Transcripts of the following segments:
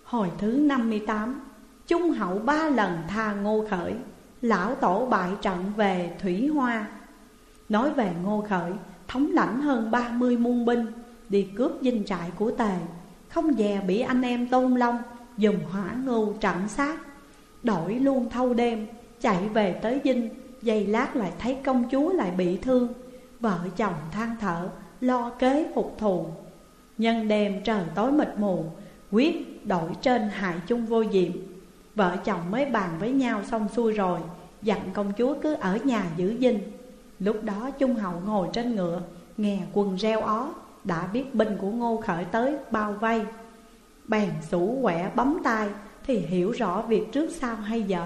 Hồi thứ 58, Trung Hậu 3 lần tha Ngô Khởi, lão tổ bại trận về Thủy Hoa. Nói về Ngô Khởi, thống lãnh hơn 30 muôn binh, đi cướp dinh trại của Tề, không dè bị anh em Tôn Long dùng hỏa ngưu trận sát. Đổi luôn thâu đêm, chạy về tới dinh, giây lát lại thấy công chúa lại bị thương. Vợ chồng than thở, lo kế phục thù. Nhân đêm trời tối mịt mù, quyết đổi trên hại chung vô diệm. Vợ chồng mới bàn với nhau xong xuôi rồi, dặn công chúa cứ ở nhà giữ dinh. Lúc đó Trung Hậu ngồi trên ngựa, nghe quần reo ó, đã biết binh của Ngô Khởi tới bao vây. Bèn sủ quẻ bấm tay thì hiểu rõ việc trước sau hay dở.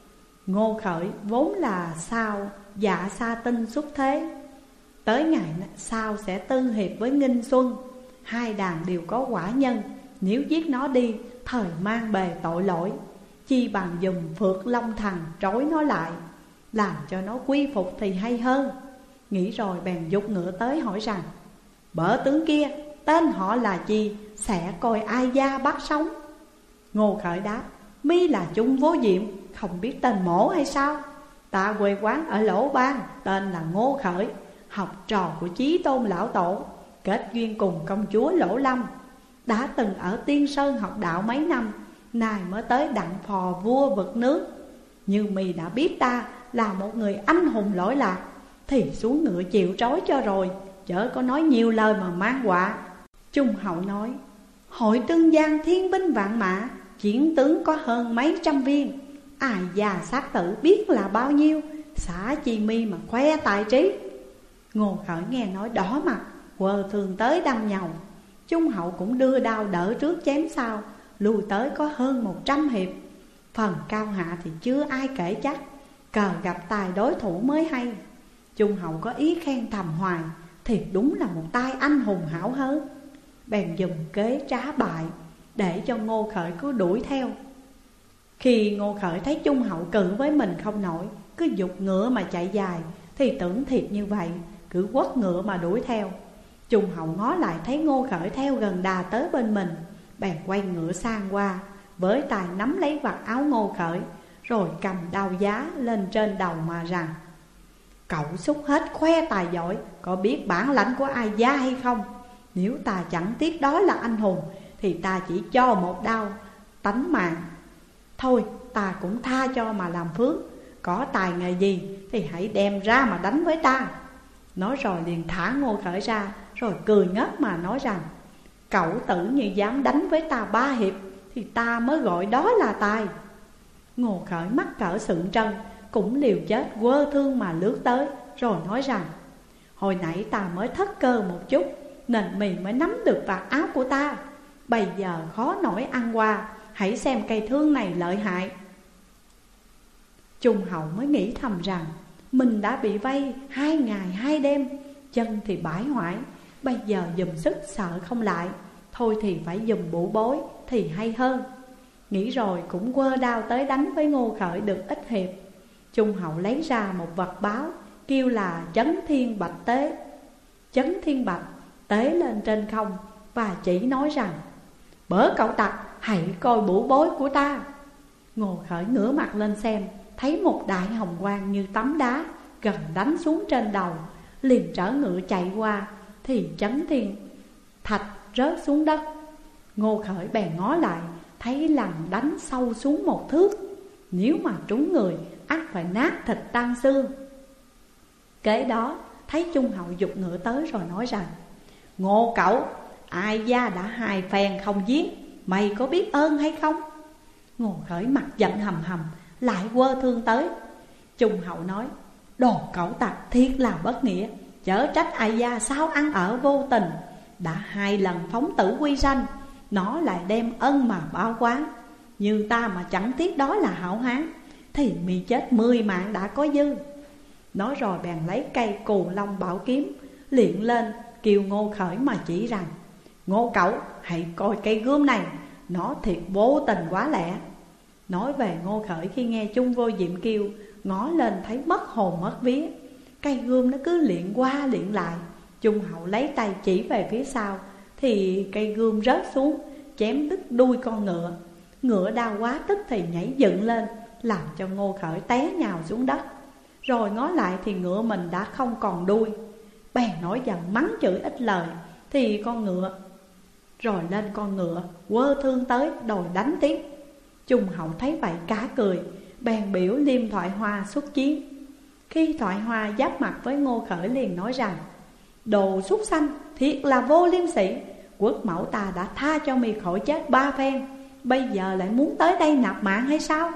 Ngô Khởi vốn là sao dạ sa tinh xuất thế, tới ngày sau sẽ tư hiệp với Nghinh Xuân. Hai đàn đều có quả nhân, nếu giết nó đi thời mang bề tội lỗi. Chi bằng dùng Phượng Long Thần trói nó lại, làm cho nó quy phục thì hay hơn. Nghĩ rồi bèn giục ngựa tới hỏi rằng: bở tướng kia tên họ là chi, sẽ coi ai gia bắt sống? Ngô Khởi đáp: mi là Trung Vô Diệm, không biết tên mổ hay sao? Ta quê quán ở Lỗ Ban, tên là Ngô Khởi, học trò của Chí Tôn lão tổ, kết duyên cùng công chúa Lỗ Lâm. Đã từng ở Tiên Sơn học đạo mấy năm, nay mới tới đặng phò vua vực nước. Như mì đã biết ta là một người anh hùng lỗi lạc, thì xuống ngựa chịu trói cho rồi, chớ có nói nhiều lời mà mang họa. Trung Hậu nói: hội tương giang thiên binh vạn mã, chiến tướng có hơn mấy trăm viên, ai già sát tử biết là bao nhiêu, xả chi mi mà khoe tài trí. Ngô Khởi nghe nói đỏ mặt, quờ thường tới đâm nhầu. Trung Hậu cũng đưa đao đỡ trước chém sau, lùi tới có hơn 100 hiệp. Phần cao hạ thì chưa ai kể chắc, cờ gặp tài đối thủ mới hay. Trung Hậu có ý khen thầm hoài, thì đúng là một tay anh hùng hảo hớn. Bèn dùng kế trá bại, để cho Ngô Khởi cứ đuổi theo. Khi Ngô Khởi thấy Trung Hậu cự với mình không nổi, cứ giục ngựa mà chạy dài, thì tưởng thiệt như vậy, cứ quất ngựa mà đuổi theo. Trung Hậu ngó lại thấy Ngô Khởi theo gần đà tới bên mình, bèn quay ngựa sang qua, với tay nắm lấy vạt áo Ngô Khởi, rồi cầm đao giá lên trên đầu mà rằng: cậu xúc hết khoe tài giỏi, có biết bản lãnh của ai gia hay không? Nếu ta chẳng tiếc đó là anh hùng, thì ta chỉ cho một đao tánh mạng. Thôi ta cũng tha cho mà làm phước, có tài nghề gì thì hãy đem ra mà đánh với ta. Nói rồi liền thả Ngô Khởi ra, rồi cười ngất mà nói rằng: cậu tử như dám đánh với ta 3 hiệp, thì ta mới gọi đó là tài. Ngô Khởi mắc cỡ sượng trân, cũng liều chết quơ thương mà lướt tới, rồi nói rằng: hồi nãy ta mới thất cơ một chút, nên mì mới nắm được vạt áo của ta. Bây giờ khó nổi ăn qua, hãy xem cây thương này lợi hại. Trung Hậu mới nghĩ thầm rằng mình đã bị vây 2 ngày 2 đêm, chân thì bãi hoại, bây giờ dùng sức sợ không lại, thôi thì phải dùng bụ bối thì hay hơn. Nghĩ rồi cũng quơ đao tới đánh với Ngô Khởi được ít hiệp. Trung Hậu lấy ra một vật báo, kêu là Chấn Thiên Bạch Tế. Chấn Thiên Bạch tế lên trên không và chỉ nói rằng: bở cậu tặc, hãy coi bụ bối của ta. Ngô Khởi ngửa mặt lên xem, thấy một đại hồng quang như tấm đá gần đánh xuống trên đầu, liền trở ngựa chạy qua, thì Chấn Thiên thạch rớt xuống đất. Ngô Khởi bèn ngó lại, thấy lần đánh sâu xuống 1 thước, nếu mà trúng người ắt phải nát thịt tan xương. Kế đó thấy Trung Hậu giục ngựa tới rồi nói rằng: Ngô cậu, ai gia đã 2 phen không giết, mày có biết ơn hay không? Ngô Khởi mặt giận hầm hầm, lại quơ thương tới. Trung Hậu nói: đồ cẩu tặc thiệt là bất nghĩa, chớ trách ai gia sao ăn ở vô tình. Đã 2 lần phóng tử quy sanh, nó lại đem ân mà bao quán. Như ta mà chẳng tiếc đó là hảo hán, thì mi chết 10 mạng đã có dư. Nói rồi bèn lấy cây Cù Long bảo kiếm liệng lên, kêu Ngô Khởi mà chỉ rằng: Ngô cậu, hãy coi cây gươm này, nó thiệt vô tình quá lẹ. Nói về Ngô Khởi khi nghe Trung Vô Diệm kêu, ngó lên thấy mất hồn mất vía. Cây gươm nó cứ liệng qua liệng lại. Trung Hậu lấy tay chỉ về phía sau, thì cây gươm rớt xuống, chém đứt đuôi con ngựa. Ngựa đau quá tức thì nhảy dựng lên, làm cho Ngô Khởi té nhào xuống đất. Rồi ngó lại thì ngựa mình đã không còn đuôi. Bèn nổi giận mắng chửi ít lời, thì con ngựa rồi lên con ngựa quơ thương tới đòi đánh tiếp. Trung Hậu thấy vậy cả cười, bèn biểu Liêm Thoại Hoa xuất chiến. Khi Thoại Hoa giáp mặt với Ngô Khởi liền nói rằng: đồ súc sanh, thiệt là vô liêm sỉ. Quốc mẫu ta đã tha cho mì khỏi chết 3 phen, bây giờ lại muốn tới đây nạp mạng hay sao?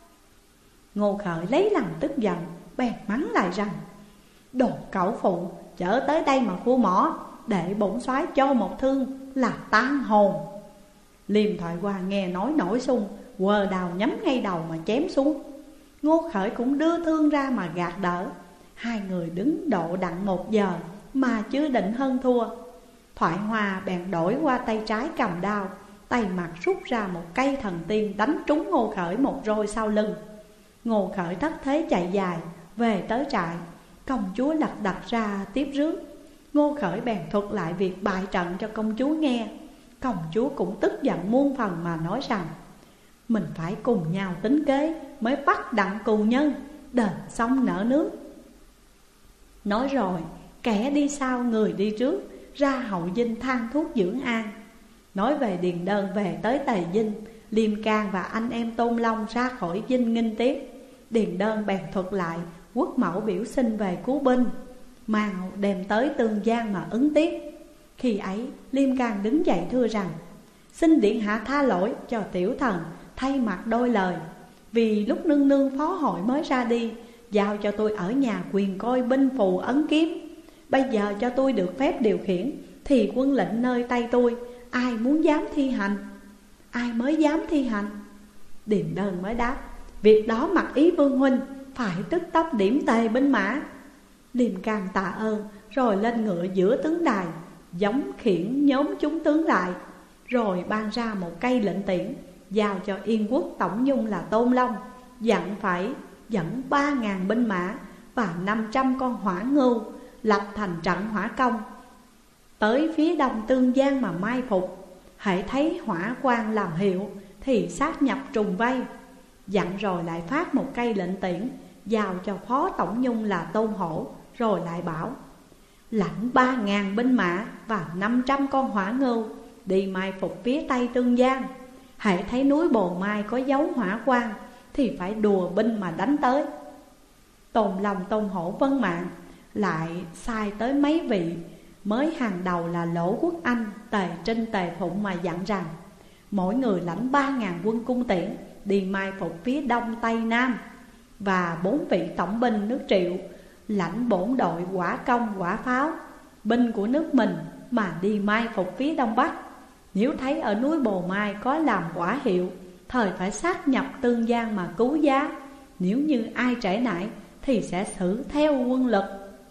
Ngô Khởi lấy làm tức giận, bèn mắng lại rằng: đồ cẩu phụ, chở tới đây mà khua mỏ, để bổn soái cho một thương là tan hồn. Liêm Thoại Hoa nghe nói nổi xung, quờ đào nhắm ngay đầu mà chém xuống. Ngô Khởi cũng đưa thương ra mà gạt đỡ. Hai người đứng độ đặng 1 giờ mà chưa định hơn thua. Thoại Hoa bèn đổi qua tay trái cầm đao, tay mặt rút ra một cây thần tiên đánh trúng Ngô Khởi một roi sau lưng. Ngô Khởi thất thế chạy dài về tới trại. Công chúa lật đật ra tiếp rước. Ngô Khởi bèn thuật lại việc bại trận cho công chúa nghe. Công chúa cũng tức giận muôn phần mà nói rằng: mình phải cùng nhau tính kế mới bắt đặng cù nhân, đền xong nợ nước. Nói rồi kẻ đi sau người đi trước, ra hậu dinh than thuốc dưỡng an. Nói về Điền Đơn về tới Tề Dinh, Liêm Cang và anh em Tôn Long ra khỏi dinh nghinh tiếp. Điền Đơn bèn thuật lại quốc mẫu biểu xin về cứu binh, mào đem tới Tương Giang mà ứng tiếp. Khi ấy Liêm Cang đứng dậy thưa rằng: xin điện hạ tha lỗi cho tiểu thần thay mặt đôi lời. Vì lúc nương nương phó hội mới ra đi, giao cho tôi ở nhà quyền coi binh phù ấn kiếm. Bây giờ cho tôi được phép điều khiển, thì quân lệnh nơi tay tôi, ai muốn dám thi hành? Ai mới dám thi hành? Điền Đơn mới đáp: việc đó mặc ý vương huynh, phải tức tốc điểm tề binh mã. Liêm Cang tạ ơn, rồi lên ngựa giữa tướng đài, giống khiển nhóm chúng tướng lại. Rồi ban ra một cây lệnh tiễn, giao cho Yên Quốc tổng nhung là Tôn Long, dặn phải dẫn 3.000 binh mã và 500 con hỏa ngưu, lập thành trận hỏa công, tới phía đông Tương Giang mà mai phục. Hãy thấy hỏa quang làm hiệu thì sát nhập trùng vây. Dặn rồi lại phát một cây lệnh tiễn, giao cho phó tổng nhung là Tôn Hổ. Rồi lại bảo: lãnh 3.000 binh mã và 500 con hỏa ngưu, đi mai phục phía tây Tương Giang. Hãy thấy núi Bồ Mai có dấu hỏa quang thì phải đùa binh mà đánh tới. Tôn Long Tôn Hổ vân mạng, lại sai tới mấy vị mới hàng đầu là Lỗ Quốc Anh, Tề Trinh, Tề Phụng mà dặn rằng: mỗi người lãnh 3.000 quân cung tiễn, đi mai phục phía đông tây nam. Và 4 vị tổng binh nước Triệu lãnh bổn đội hỏa công hỏa pháo, binh của nước mình mà đi mai phục phía đông bắc. Nếu thấy ở núi Bồ Mai có làm quả hiệu, thời phải sát nhập Tương Giang mà cứu giá. Nếu như ai trễ nải thì sẽ xử theo quân lực.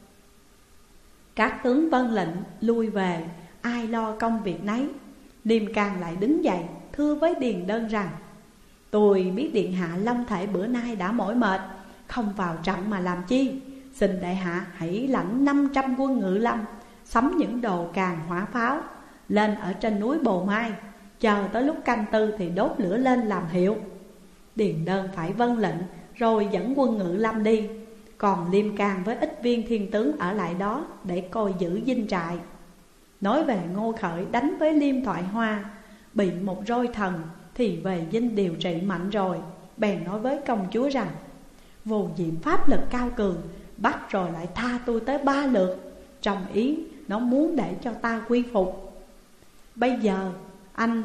Các tướng vâng lệnh lui về, ai lo công việc nấy. Liêm Cang lại đứng dậy thưa với Điền Đơn rằng: tôi biết điện hạ long thể bữa nay đã mỏi mệt, không vào trận mà làm chi. Xin đại hạ hãy lãnh 500 quân ngự lâm, sắm những đồ càn hỏa pháo, lên ở trên núi Bồ Mai, chờ tới lúc canh tư thì đốt lửa lên làm hiệu. Điền Đơn phải vâng lệnh, rồi dẫn quân ngự lâm đi. Còn Liêm Cang với ít viên thiên tướng ở lại đó để coi giữ dinh trại. Nói về Ngô Khởi đánh với Liêm Thoại Hoa, bị một roi thần thì về dinh điều trị mạnh rồi. Bèn nói với công chúa rằng: vô diệm pháp lực cao cường, bắt rồi lại tha tôi tới 3 lượt. Trong ý nó muốn để cho ta quy phục. Bây giờ anh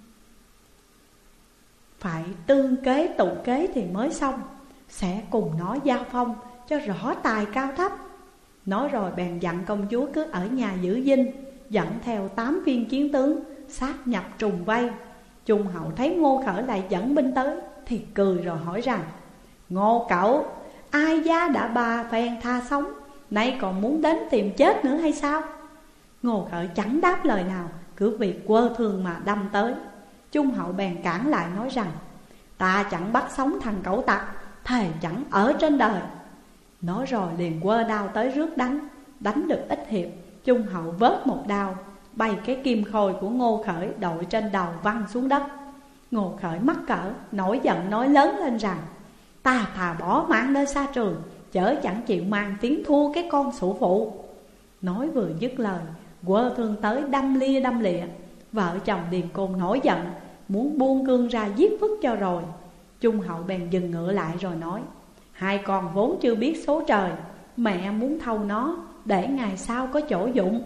phải tương kế tụ kế thì mới xong, sẽ cùng nó giao phong cho rõ tài cao thấp. Nói rồi bèn dặn công chúa cứ ở nhà giữ dinh, dẫn theo 8 viên chiến tướng sát nhập trùng vây. Trung Hậu thấy Ngô Khởi lại dẫn binh tới thì cười rồi hỏi rằng: Ngô cậu, ai gia đã 3 phen tha sống, nay còn muốn đến tìm chết nữa hay sao? Ngô Khởi chẳng đáp lời nào, cứ việc quơ thương mà đâm tới. Trung Hậu bèn cản lại nói rằng: ta chẳng bắt sống thằng cẩu tặc, thề chẳng ở trên đời. Nói rồi liền quơ đao tới rước đánh. Đánh được ít hiệp, Trung Hậu vớt một đao, bay cái kim khôi của Ngô Khởi đội trên đầu văng xuống đất. Ngô Khởi mắc cỡ, nổi giận nói lớn lên rằng: ta thà bỏ mạng nơi xa trường, chớ chẳng chịu mang tiếng thua cái con sủ phụ. Nói vừa dứt lời, quơ thương tới đâm lịa. Vợ chồng Điền Côn nổi giận, muốn buông cương ra giết vứt cho rồi. Trung Hậu bèn dừng ngựa lại rồi nói: hai con vốn chưa biết số trời, mẹ muốn thâu nó để ngày sau có chỗ dụng.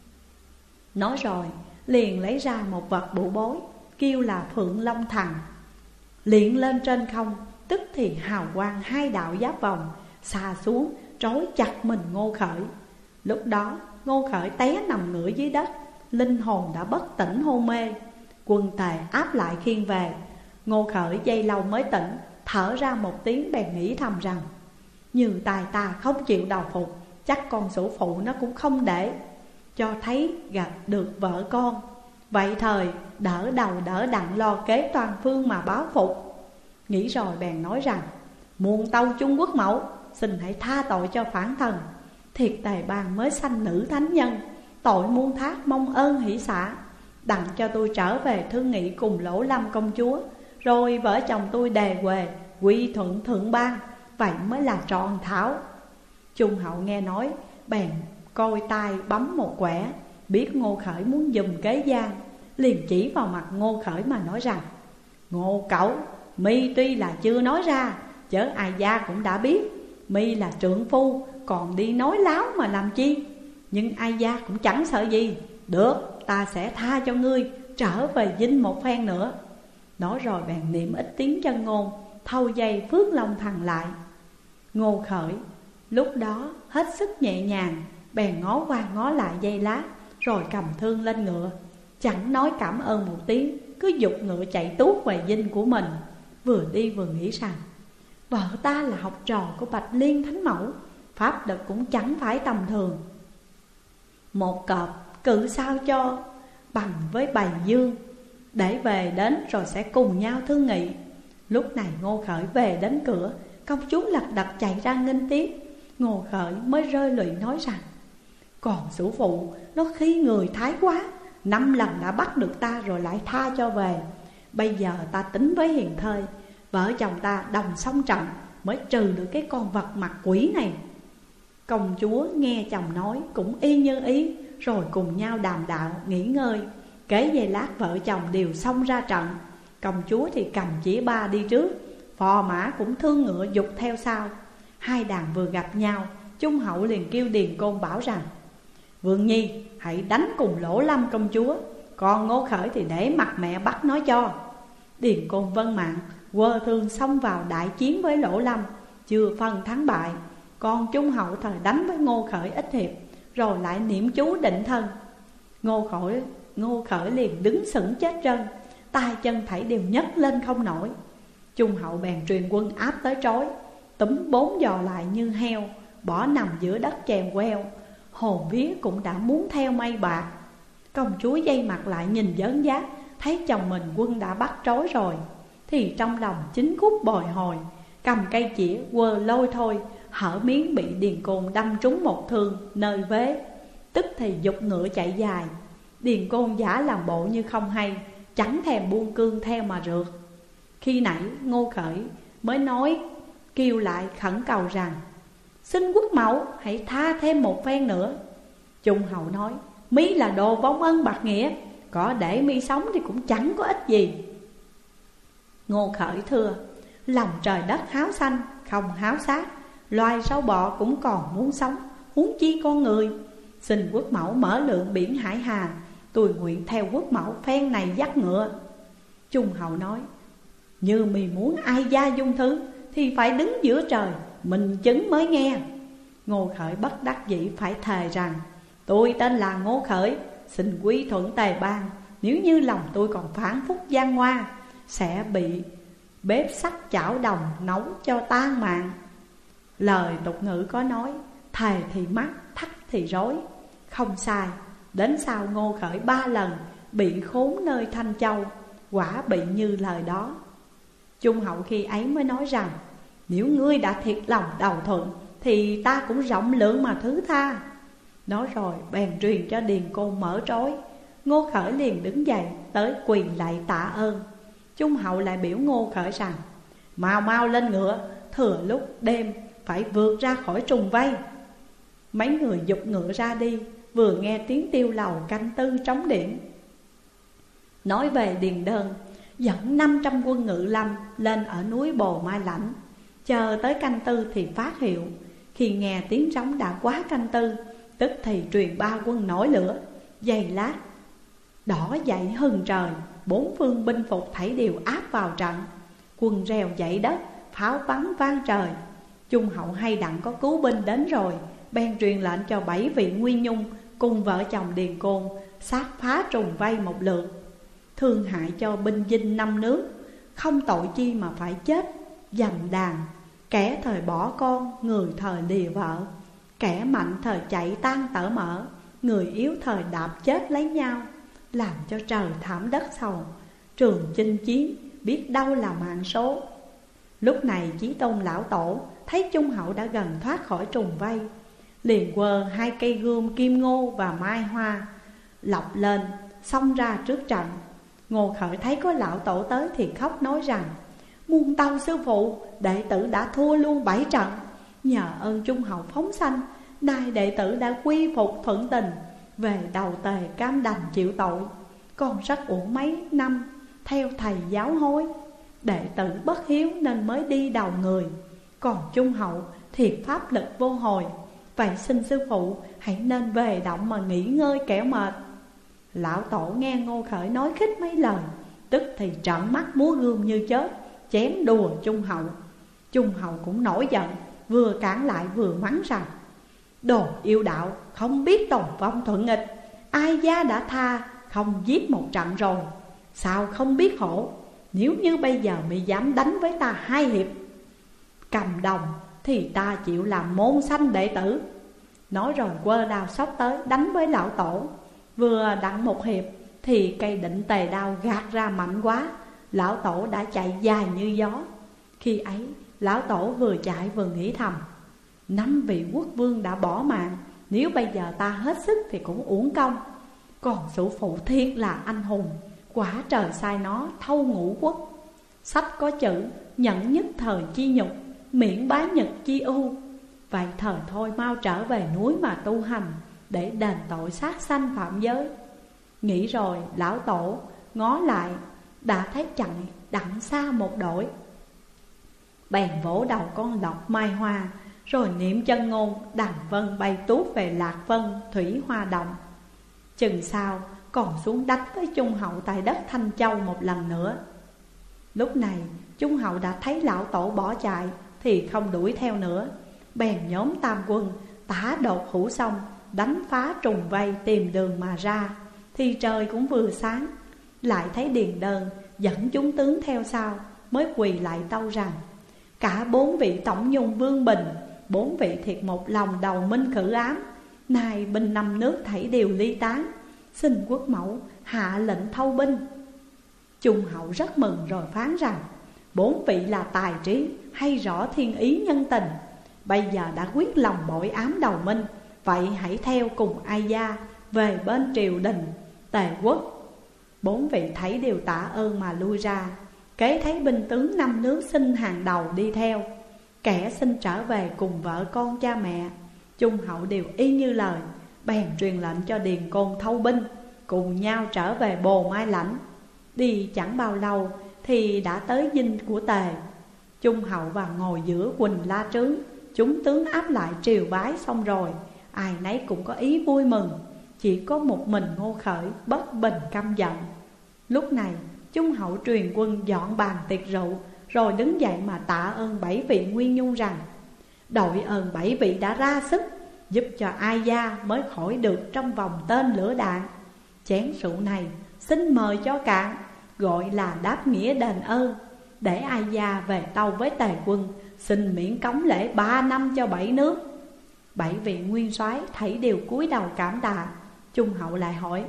Nói rồi liền lấy ra một vật bụ bối, kêu là Phượng Long Thần, liệng lên trên không. Tức thì hào quang hai đạo giáp vòng xà xuống, trói chặt mình Ngô Khởi. Lúc đó Ngô Khởi té nằm ngửa dưới đất, linh hồn đã bất tỉnh hôn mê. Quân Tề áp lại khiêng về. Ngô Khởi giây lâu mới tỉnh, thở ra một tiếng bèn nghĩ thầm rằng: như tài ta không chịu đầu phục, chắc con sủ phụ nó cũng không để cho thấy gặp được vợ con. Vậy thời đỡ đầu đỡ đặng lo kế toàn phương mà báo phục. Nghĩ rồi bèn nói rằng: muôn tâu Trung Quốc mẫu, xin hãy tha tội cho phản thần. Thiệt Tề Bang mới sanh nữ thánh nhân, tội muôn thác mong ơn hỷ xả. Đặng cho tôi trở về thương nghị cùng Lỗ Lâm công chúa, rồi vợ chồng tôi đề huề quy thuận thượng bang, vậy mới là trọn thảo. Trung Hậu nghe nói bèn coi tai bấm một quẻ, biết Ngô Khởi muốn dùng kế gian, liền chỉ vào mặt Ngô Khởi mà nói rằng: Ngô cậu, mi tuy là chưa nói ra, chớ ai gia cũng đã biết. Mi là trượng phu, còn đi nói láo mà làm chi? Nhưng ai gia cũng chẳng sợ gì. Được, ta sẽ tha cho ngươi trở về dinh một phen nữa. Nói rồi bèn niệm ít tiếng chân ngôn, thâu dây Phước Long Thần lại. Ngô Khởi lúc đó hết sức nhẹ nhàng, bèn ngó qua ngó lại dây lát, rồi cầm thương lên ngựa, chẳng nói cảm ơn một tiếng, cứ giục ngựa chạy tuốt về dinh của mình. Vừa đi vừa nghĩ rằng: vợ ta là học trò của Bạch Liên Thánh Mẫu, pháp lực cũng chẳng phải tầm thường. Một cọp cự sao cho bằng với bầy dương, để về đến rồi sẽ cùng nhau thương nghị. Lúc này Ngô Khởi về đến cửa, công chúa lật đật chạy ra nghênh tiếp. Ngô Khởi mới rơi lụy nói rằng: còn sủ phụ nó khi người thái quá, 5 lần đã bắt được ta rồi lại tha cho về. Bây giờ ta tính với hiền thơi, vợ chồng ta đồng song trận mới trừ được cái con vật mặt quỷ này. Công chúa nghe chồng nói cũng y như ý, rồi cùng nhau đàm đạo nghỉ ngơi. Kế giây lát vợ chồng đều xông ra trận. Công chúa thì cầm chĩa ba đi trước, phò mã cũng thương ngựa dục theo sau. Hai đàn vừa gặp nhau, Trung Hậu liền kêu Điền Côn bảo rằng: Vương Nhi hãy đánh cùng Lỗ Lâm công chúa, còn Ngô Khởi thì để mặt mẹ bắt nó cho. Điền Côn vâng mạng, quơ thương xông vào đại chiến với Lỗ Lâm, chưa phân thắng bại. Còn Trung Hậu thời đánh với Ngô Khởi ít hiệp, rồi lại niệm chú định thân. Ngô Khởi liền đứng sững chết trân, tay chân thảy đều nhấc lên không nổi. Trung Hậu bèn truyền quân áp tới trói, túm 4 giò lại như heo, bỏ nằm giữa đất chèn queo. Hồn vía cũng đã muốn theo mây bạc. Công chúa dây mặt lại nhìn dớn giác, thấy chồng mình quân đã bắt trói rồi, thì trong lòng chính khúc bồi hồi, cầm cây chĩa quơ lôi thôi, hở miếng bị Điền Côn đâm trúng một thương nơi vế. Tức thì giục ngựa chạy dài. Điền Côn giả làm bộ như không hay, chẳng thèm buông cương theo mà rượt. Khi nãy Ngô Khởi mới nói kêu lại khẩn cầu rằng: xin quốc mẫu hãy tha thêm một phen nữa. Trung Hậu nói: mi là đồ vong ân bạc nghĩa, có để mi sống thì cũng chẳng có ích gì. Ngô Khởi thưa: lòng trời đất háo xanh không háo sát, loài sâu bọ cũng còn muốn sống, huống chi con người. Xin quốc mẫu mở lượng biển hải hà, tôi nguyện theo quốc mẫu phen này dắt ngựa. Trung Hậu nói: như mi muốn ai gia dung thứ thì phải đứng giữa trời, mình chứng mới nghe. Ngô Khởi bất đắc dĩ phải thề rằng: tôi tên là Ngô Khởi, xin quy thuận Tề Bang. Nếu như lòng tôi còn phản phúc gian ngoa, sẽ bị bếp sắt chảo đồng nấu cho tan mạng. Lời tục ngữ có nói: thề thì mắc, thắt thì rối. Không sai. Đến sau Ngô Khởi 3 lần bị khốn nơi Thanh Châu, quả bị như lời đó. Trung Hậu khi ấy mới nói rằng: nếu ngươi đã thiệt lòng đầu thuận thì ta cũng rộng lượng mà thứ tha. Nói rồi bèn truyền cho Điền Côn mở trói. Ngô Khởi liền đứng dậy tới quỳ lạy tạ ơn. Trung hậu lại biểu Ngô Khởi rằng: mau mau lên ngựa, thừa lúc đêm phải vượt ra khỏi trùng vây. Mấy người giục ngựa ra đi, vừa nghe tiếng tiêu lầu canh tư trống điện. Nói về Điền Đơn dẫn 500 quân ngự lâm lên ở núi Bồ Mai Lãnh, chờ tới canh tư thì phát hiệu. Khi nghe tiếng trống đã quá canh tư, tức thì truyền 3 quân nổi lửa. Giây lát đỏ dậy hừng trời, 4 phương binh phục thảy đều áp vào trận. Quân rèo dậy đất, pháo bắn vang trời. Trung hậu hay đặng có cứu binh đến rồi, bèn truyền lệnh cho 7 vị Nguyên Nhung cùng vợ chồng Điền Côn sát phá trùng vây một lượt, thương hại cho binh dinh 5 nước, không tội chi mà phải chết. Giành đàn, kẻ thời bỏ con, người thời lìa vợ, kẻ mạnh thời chạy tan tở mở, người yếu thời đạp chết lấy nhau, làm cho trời thảm đất sầu. Trường chinh chiến biết đâu là mạng số. Lúc này Chí Tôn lão tổ thấy Trung hậu đã gần thoát khỏi trùng vây, liền quơ 2 cây gươm kim ngô và mai hoa lọc lên, xông ra trước trận. Ngô Khởi thấy có lão tổ tới thì khóc nói rằng: muôn tâu sư phụ, đệ tử đã thua luôn 7 trận. Nhờ ơn Trung hậu phóng sanh, nay đệ tử đã quy phục thuận tình, về đầu Tề cam đành chịu tội. Con rất uổng mấy năm theo thầy giáo hối, đệ tử bất hiếu nên mới đi đầu người. Còn Trung hậu thiệt pháp lực vô hồi, vậy xin sư phụ hãy nên về động mà nghỉ ngơi kẻo mệt. Lão tổ nghe Ngô Khởi nói khích mấy lời, tức thì trợn mắt múa gươm như chết, chém đùa Trung hậu. Trung hậu cũng nổi giận, vừa cản lại vừa mắng rằng: đồ yêu đạo, không biết tồn vong thuận nghịch. Ai gia đã tha, không giết một trận rồi, sao không biết hổ. Nếu như bây giờ mày dám đánh với ta 2 hiệp cầm đồng, thì ta chịu làm môn sanh đệ tử. Nói rồi quơ đao xốc tới đánh với lão tổ. Vừa đặng 1 hiệp thì cây định tề đao gạt ra mạnh quá, lão tổ đã chạy dài như gió. Khi ấy lão tổ vừa chạy vừa nghĩ thầm: 5 vị quốc vương đã bỏ mạng, nếu bây giờ ta hết sức thì cũng uổng công. Còn sư phụ thiệt là anh hùng, quả trời sai nó thâu ngũ quốc. Sách có chữ: nhận nhất thời chi nhục, miễn bái nhật chi ưu. Vậy thời thôi mau trở về núi mà tu hành, để đền tội sát sanh phạm giới. Nghĩ rồi lão tổ ngó lại, đã thấy trận đặng xa một đội, bèn vỗ đầu con lộc mai hoa, rồi niệm chân ngôn đằng vân bay tuốt về Lạc Vân Thủy Hoa Động. Chừng sau còn xuống đánh với Trung hậu tại đất Thanh Châu một lần nữa. Lúc này Trung hậu đã thấy lão tổ bỏ chạy thì không đuổi theo nữa, bèn nhóm tam quân tả đột hữu sông, đánh phá trùng vây tìm đường mà ra. Thì trời cũng vừa sáng, lại thấy Điền Đơn dẫn chúng tướng theo sau, mới quỳ lại tâu rằng: cả 4 vị tổng nhung vương bình, 4 vị thiệt một lòng đầu minh khử ám. Nay binh 5 nước thảy đều ly tán, xin quốc mẫu hạ lệnh thâu binh. Trung hậu rất mừng rồi phán rằng: 4 vị là tài trí, hay rõ thiên ý nhân tình. Bây giờ đã quyết lòng bội ám đầu minh, vậy hãy theo cùng Ai Gia về bên triều đình Tề quốc. 4 vị thấy đều tạ ơn mà lui ra. Kế thấy binh tướng 5 nước xin hàng đầu đi theo, kẻ xin trở về cùng vợ con cha mẹ. Trung hậu đều y như lời, bèn truyền lệnh cho Điền Côn thâu binh, cùng nhau trở về Bồ Mai Lãnh. Đi chẳng bao lâu thì đã tới dinh của Tề. Trung hậu vào ngồi giữa Quỳnh La Trướng, chúng tướng áp lại triều bái xong rồi, ai nấy cũng có ý vui mừng. Chỉ có một mình Ngô Khởi bất bình căm giận. Lúc này Trung hậu truyền quân dọn bàn tiệc rượu, rồi đứng dậy mà tạ ơn 7 vị Nguyên Nhung rằng: đội ơn 7 vị đã ra sức giúp cho Ai Gia mới khỏi được trong vòng tên lửa đạn. Chén rượu này xin mời cho cạn, gọi là đáp nghĩa đền ơn, để Ai Gia về tâu với Tề quân, xin miễn cống lễ 3 năm cho 7 nước. 7 vị nguyên soái thảy đều cúi đầu cảm tạ. Trung hậu lại hỏi: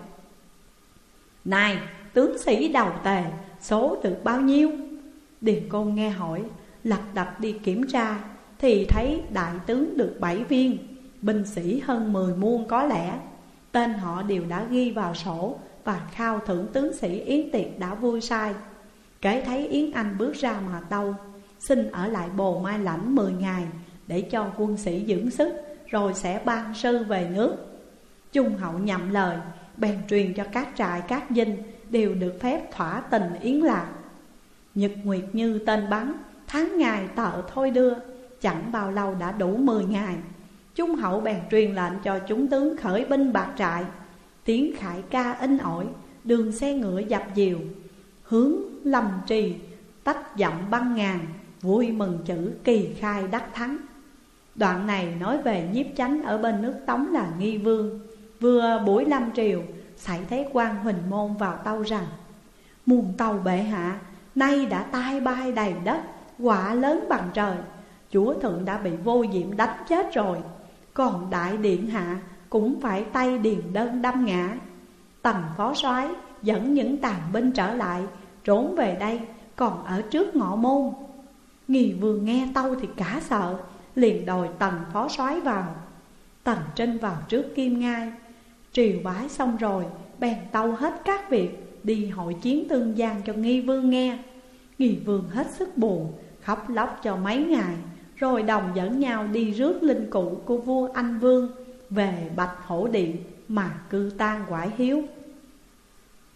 này tướng sĩ đầu Tề, số được bao nhiêu? Điền Côn nghe hỏi, lật đật đi kiểm tra, thì thấy đại tướng được 7 viên, binh sĩ hơn 10 muôn có lẽ. Tên họ đều đã ghi vào sổ, và khao thưởng tướng sĩ yến tiệc đã vui sai. Kể thấy Yến Anh bước ra mà tâu, xin ở lại Bồ Mai Lãnh 10 ngày để cho quân sĩ dưỡng sức, rồi sẽ ban sư về nước. Trung hậu nhậm lời, bèn truyền cho các trại các dinh đều được phép thỏa tình yến lạc. Nhật nguyệt như tên bắn, tháng ngày tợ thôi đưa, chẳng bao lâu đã đủ 10 ngày. Trung hậu bèn truyền lệnh cho chúng tướng khởi binh bạt trại. Tiếng khải ca in ỏi, đường xe ngựa dập dìu, hướng Lâm Trì tách dặm băng ngàn, vui mừng chữ kỳ khai đắc thắng. Đoạn này nói về nhiếp chánh ở bên nước Tống là Nghi Vương. Vừa buổi lâm triều, xảy thế quan Huỳnh Môn vào tâu rằng: muôn tâu bệ hạ, nay đã tai bay đầy đất, quả lớn bằng trời. Chúa thượng đã bị vô diệm đánh chết rồi, còn đại điện hạ cũng phải tay điền đơn đâm ngã. Tần phó soái dẫn những tàn binh trở lại, trốn về đây còn ở trước ngọ môn. Nghi Vương nghe tâu thì cả sợ, liền đòi Tần phó soái vào. Tần Trinh vào trước Kim Ngai, triều bái xong rồi bèn tâu hết các việc, đi hội chiến tương gian cho Nghi Vương nghe. Nghi Vương hết sức buồn, khóc lóc cho mấy ngày, rồi đồng dẫn nhau đi rước linh cụ của vua Anh Vương về Bạch Hổ Điện mà cư tang quải hiếu.